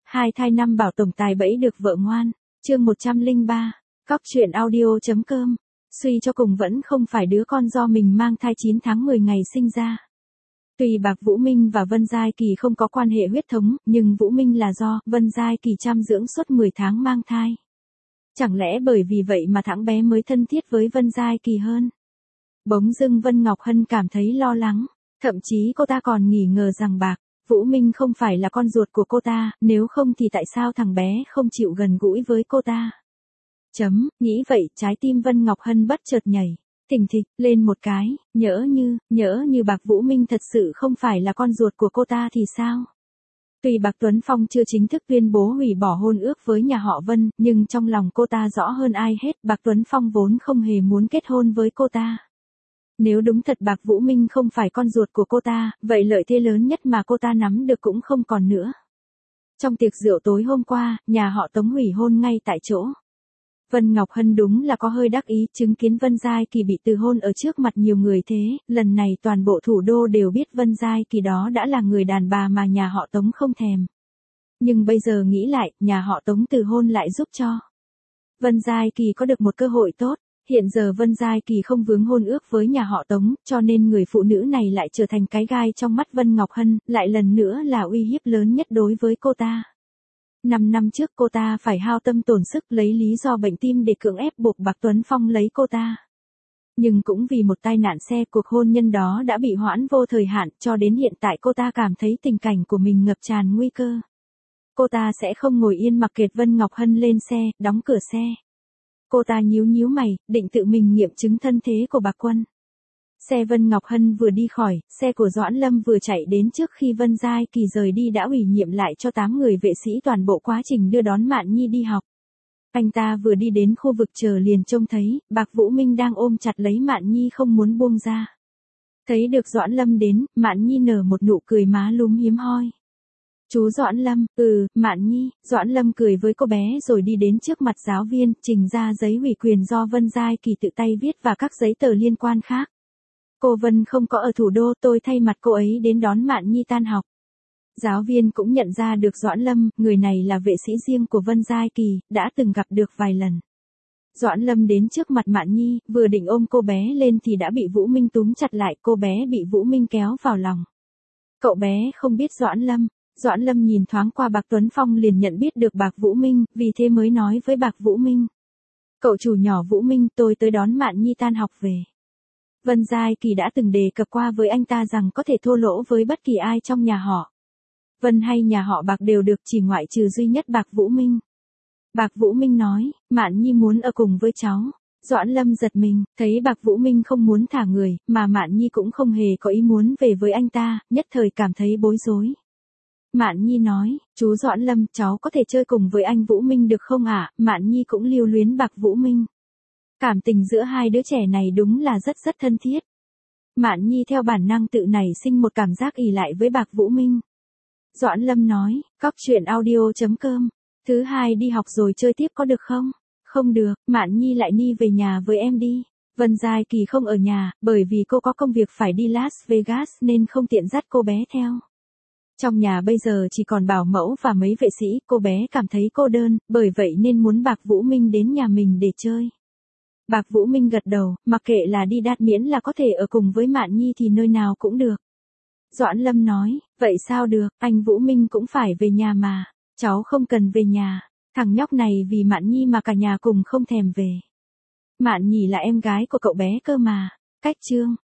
Hai thai năm bảo tổng tài bẫy được vợ ngoan. Chương 103. Cóc truyện audio.com. Suy cho cùng vẫn không phải đứa con do mình mang thai 9 tháng 10 ngày sinh ra. Tuy Bạc Vũ Minh và Vân Giai Kỳ không có quan hệ huyết thống, nhưng Vũ Minh là do Vân Giai Kỳ chăm dưỡng suốt 10 tháng mang thai. Chẳng lẽ bởi vì vậy mà thằng bé mới thân thiết với Vân Giai Kỳ hơn? Bỗng dưng Vân Ngọc Hân cảm thấy lo lắng, thậm chí cô ta còn nghi ngờ rằng Bạc Vũ Minh không phải là con ruột của cô ta, nếu không thì tại sao thằng bé không chịu gần gũi với cô ta? Nghĩ vậy trái tim Vân Ngọc Hân bất chợt nhảy, thình thịch lên một cái, nhỡ như Bạc Vũ Minh thật sự không phải là con ruột của cô ta thì sao? Tuy Bạc Tuấn Phong chưa chính thức tuyên bố hủy bỏ hôn ước với nhà họ Vân, nhưng trong lòng cô ta rõ hơn ai hết, Bạc Tuấn Phong vốn không hề muốn kết hôn với cô ta. Nếu đúng thật Bạc Vũ Minh không phải con ruột của cô ta, vậy lợi thế lớn nhất mà cô ta nắm được cũng không còn nữa. Trong tiệc rượu tối hôm qua, nhà họ Tống hủy hôn ngay tại chỗ. Vân Ngọc Hân đúng là có hơi đắc ý, chứng kiến Vân Giai Kỳ bị từ hôn ở trước mặt nhiều người thế, lần này toàn bộ thủ đô đều biết Vân Giai Kỳ đó đã là người đàn bà mà nhà họ Tống không thèm. Nhưng bây giờ nghĩ lại, nhà họ Tống từ hôn lại giúp cho Vân Giai Kỳ có được một cơ hội tốt. Hiện giờ Vân Giai Kỳ không vướng hôn ước với nhà họ Tống, cho nên người phụ nữ này lại trở thành cái gai trong mắt Vân Ngọc Hân, lại lần nữa là uy hiếp lớn nhất đối với cô ta. 5 năm trước cô ta phải hao tâm tổn sức lấy lý do bệnh tim để cưỡng ép buộc Bạc Tuấn Phong lấy cô ta. Nhưng cũng vì một tai nạn xe, cuộc hôn nhân đó đã bị hoãn vô thời hạn, cho đến hiện tại cô ta cảm thấy tình cảnh của mình ngập tràn nguy cơ. Cô ta sẽ không ngồi yên mặc kệ Vân Ngọc Hân lên xe, đóng cửa xe. Cô ta nhíu mày, định tự mình nghiệm chứng thân thế của Bạc Quân. Xe Vân Ngọc Hân vừa đi khỏi, xe của Doãn Lâm vừa chạy đến trước khi Vân Giai Kỳ rời đi đã ủy nhiệm lại cho 8 người vệ sĩ toàn bộ quá trình đưa đón Mạn Nhi đi học. Anh ta vừa đi đến khu vực chờ liền trông thấy, Bạc Vũ Minh đang ôm chặt lấy Mạn Nhi không muốn buông ra. Thấy được Doãn Lâm đến, Mạn Nhi nở một nụ cười má lúm hiếm hoi. Chú Doãn Lâm, Mạn Nhi, Doãn Lâm cười với cô bé rồi đi đến trước mặt giáo viên, trình ra giấy ủy quyền do Vân Giai Kỳ tự tay viết và các giấy tờ liên quan khác. Cô Vân không có ở thủ đô, tôi thay mặt cô ấy đến đón Mạn Nhi tan học. Giáo viên cũng nhận ra được Doãn Lâm, người này là vệ sĩ riêng của Vân Giai Kỳ, đã từng gặp được vài lần. Doãn Lâm đến trước mặt Mạn Nhi, vừa định ôm cô bé lên thì đã bị Vũ Minh túm chặt lại, cô bé bị Vũ Minh kéo vào lòng. Cậu bé không biết Doãn Lâm. Doãn Lâm nhìn thoáng qua Bạc Tuấn Phong liền nhận biết được Bạc Vũ Minh, vì thế mới nói với Bạc Vũ Minh. Cậu chủ nhỏ Vũ Minh, tôi tới đón Mạn Nhi tan học về. Vân Giai Kỳ đã từng đề cập qua với anh ta rằng có thể thô lỗ với bất kỳ ai trong nhà họ Vân hay nhà họ Bạc đều được, chỉ ngoại trừ duy nhất Bạc Vũ Minh. Bạc Vũ Minh nói, Mạn Nhi muốn ở cùng với cháu. Doãn Lâm giật mình, thấy Bạc Vũ Minh không muốn thả người, mà Mạn Nhi cũng không hề có ý muốn về với anh ta, nhất thời cảm thấy bối rối. Mạn Nhi nói, chú Doãn Lâm, cháu có thể chơi cùng với anh Vũ Minh được không ạ? Mạn Nhi cũng lưu luyến Bạc Vũ Minh. Cảm tình giữa hai đứa trẻ này đúng là rất thân thiết. Mạn Nhi theo bản năng tự nảy sinh một cảm giác ỷ lại với Bạc Vũ Minh. Doãn Lâm nói, cóc truyện audio.com. Thứ hai đi học rồi chơi tiếp có được không? Không được, Mạn Nhi lại đi về nhà với em đi. Vân Giai Kỳ không ở nhà, bởi vì cô có công việc phải đi Las Vegas nên không tiện dắt cô bé theo. Trong nhà bây giờ chỉ còn bảo mẫu và mấy vệ sĩ, cô bé cảm thấy cô đơn, bởi vậy nên muốn Bạc Vũ Minh đến nhà mình để chơi. Bạc Vũ Minh gật đầu, mặc kệ là đi đạt miễn là có thể ở cùng với Mạn Nhi thì nơi nào cũng được. Doãn Lâm nói, vậy sao được, anh Vũ Minh cũng phải về nhà mà. Cháu không cần về nhà, thằng nhóc này vì Mạn Nhi mà cả nhà cùng không thèm về. Mạn Nhi là em gái của cậu bé cơ mà. Cách chương